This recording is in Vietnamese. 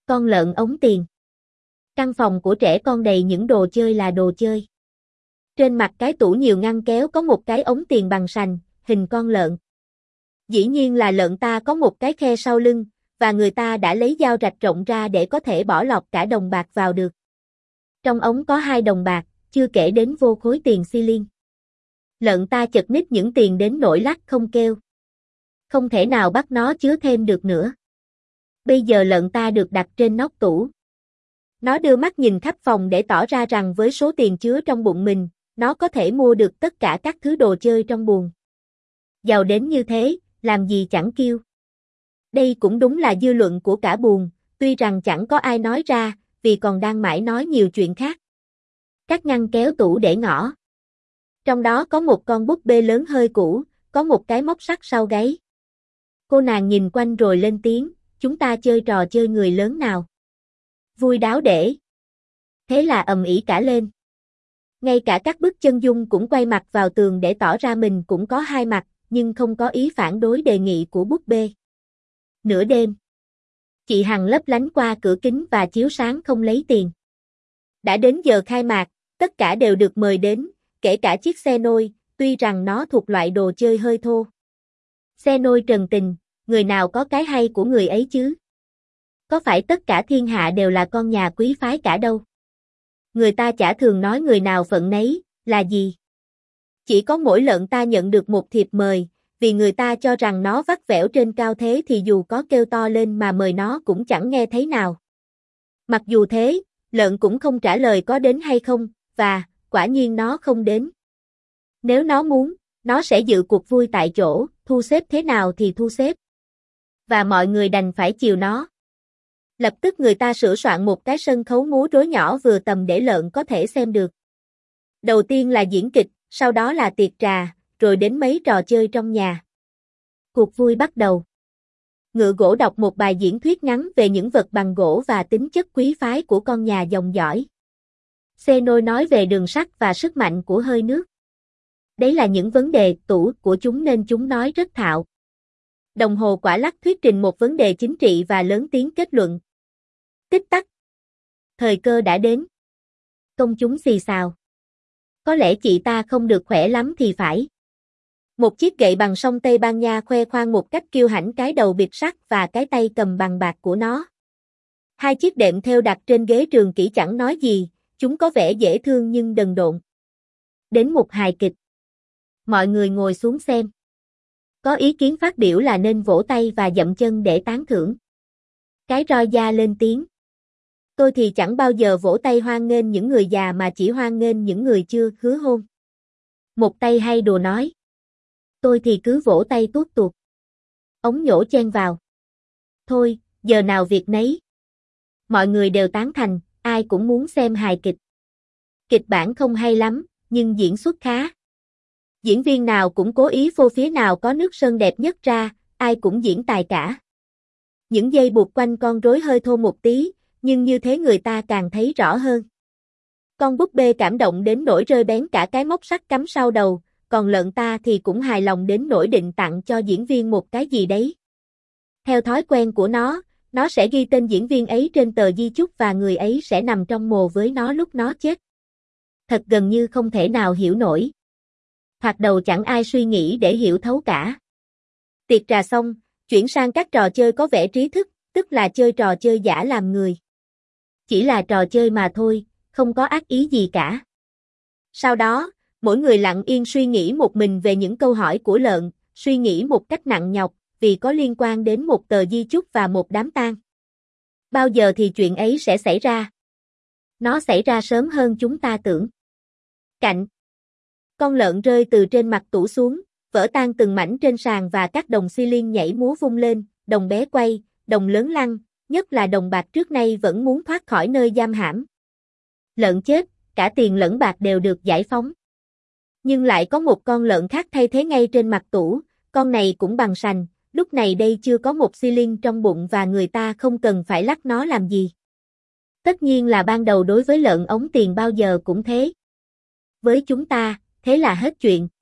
Con lợn ống tiền. Căn phòng của trẻ con đầy những đồ chơi là đồ chơi. Trên mặt cái tủ nhiều ngăn kéo có một cái ống tiền bằng sành, hình con lợn. Dĩ nhiên là lợn ta có một cái khe sau lưng, và người ta đã lấy dao rạch rộng ra để có thể bỏ lọt cả đồng bạc vào được. Trong ống có 2 đồng bạc, chưa kể đến vô khối tiền xi lin. Lợn ta chật ních những tiền đến nỗi lắc không kêu. Không thể nào bắt nó chứa thêm được nữa. Bây giờ lợn ta được đặt trên nóc tủ. Nó đưa mắt nhìn khắp phòng để tỏ ra rằng với số tiền chứa trong bụng mình, nó có thể mua được tất cả các thứ đồ chơi trong buồng. Giàu đến như thế, làm gì chẳng kêu. Đây cũng đúng là dư luận của cả buồng, tuy rằng chẳng có ai nói ra, vì còn đang mãi nói nhiều chuyện khác. Các ngăn kéo tủ để ngỏ. Trong đó có một con búp bê lớn hơi cũ, có một cái móc sắt sau gáy. Cô nàng nhìn quanh rồi lên tiếng, chúng ta chơi trò chơi người lớn nào. Vui đáo để. Thế là ầm ĩ cả lên. Ngay cả các bức chân dung cũng quay mặt vào tường để tỏ ra mình cũng có 2 mặt, nhưng không có ý phản đối đề nghị của búp bê. Nửa đêm. Chị Hằng lấp lánh qua cửa kính và chiếu sáng không lấy tiền. Đã đến giờ khai mạc, tất cả đều được mời đến, kể cả chiếc xe nôi, tuy rằng nó thuộc loại đồ chơi hơi thô. Xe nôi trần tình, người nào có cái hay của người ấy chứ? Có phải tất cả thiên hạ đều là con nhà quý phái cả đâu? Người ta chả thường nói người nào phận nấy, là gì? Chỉ có mỗi lợn ta nhận được một thiệp mời, vì người ta cho rằng nó vắt vẻo trên cao thế thì dù có kêu to lên mà mời nó cũng chẳng nghe thấy nào. Mặc dù thế, lợn cũng không trả lời có đến hay không, và, quả nhiên nó không đến. Nếu nó muốn, nó sẽ dự cuộc vui tại chỗ, thu xếp thế nào thì thu xếp. Và mọi người đành phải chiều nó. Lập tức người ta sửa soạn một cái sân khấu múa rối nhỏ vừa tầm để lợn có thể xem được. Đầu tiên là diễn kịch, sau đó là tiệc trà, rồi đến mấy trò chơi trong nhà. Cuộc vui bắt đầu. Ngựa gỗ đọc một bài diễn thuyết ngắn về những vật bằng gỗ và tính chất quý phái của con nhà dòng dõi. Xe nôi nói về đường sắt và sức mạnh của hơi nước. Đấy là những vấn đề tủ của chúng nên chúng nói rất thạo. Đồng hồ quả lắc thuyết trình một vấn đề chính trị và lớn tiếng kết luận. Tích tắc. Thời cơ đã đến. Công chúng xì xào. Có lẽ chị ta không được khỏe lắm thì phải. Một chiếc gậy bằng song Tây Ban Nha khoe khoang một cách kiêu hãnh cái đầu bịt sắt và cái tay cầm bằng bạc của nó. 2 chiếc đệm thêu đặt trên ghế trường kỷ chẳng nói gì, chúng có vẻ dễ thương nhưng đần độn. Đến một hài kịch. Mọi người ngồi xuống xem. Có ý kiến phát biểu là nên vỗ tay và dậm chân để tán thưởng. Cái roi da lên tiếng. Tôi thì chẳng bao giờ vỗ tay hoan nghênh những người già mà chỉ hoan nghênh những người chưa hứa hôn. Một tay hay đùa nói. Tôi thì cứ vỗ tay tuốt tuột. Ống nhổ chen vào. Thôi, giờ nào việc nấy. Mọi người đều tán thành, ai cũng muốn xem hài kịch. Kịch bản không hay lắm, nhưng diễn xuất khá. Diễn viên nào cũng cố ý phô phía nào có nước sơn đẹp nhất ra, ai cũng diễn tài cả. Những dây buộc quanh con rối hơi thô một tí, nhưng như thế người ta càng thấy rõ hơn. Con búp bê cảm động đến nỗi rơi bén cả cái móc sắt cắm sau đầu, còn lợn ta thì cũng hài lòng đến nỗi định tặng cho diễn viên một cái gì đấy. Theo thói quen của nó sẽ ghi tên diễn viên ấy trên tờ di chúc và người ấy sẽ nằm trong mồ với nó lúc nó chết. Thật gần như không thể nào hiểu nổi. Thoạt đầu chẳng ai suy nghĩ để hiểu thấu cả. Tiệc trà xong, chuyển sang các trò chơi có vẻ trí thức, tức là chơi trò chơi giả làm người. Chỉ là trò chơi mà thôi, không có ác ý gì cả. Sau đó, mỗi người lặng yên suy nghĩ một mình về những câu hỏi của lợn, suy nghĩ một cách nặng nhọc, vì có liên quan đến một tờ di chúc và một đám tang. Bao giờ thì chuyện ấy sẽ xảy ra? Nó xảy ra sớm hơn chúng ta tưởng. Cạnh. Con lợn rơi từ trên mặt tủ xuống, vỡ tan từng mảnh trên sàn và các đồng xi lin nhảy múa vung lên, đồng bé quay, đồng lớn lăn, nhất là đồng bạc trước nay vẫn muốn thoát khỏi nơi giam hãm. Lợn chết, cả tiền lẫn bạc đều được giải phóng. Nhưng lại có một con lợn khác thay thế ngay trên mặt tủ, con này cũng bằng sành, lúc này đây chưa có một xi lin trong bụng và người ta không cần phải lắc nó làm gì. Tất nhiên là ban đầu đối với lợn ống tiền bao giờ cũng thế. Với chúng ta, thế là hết chuyện.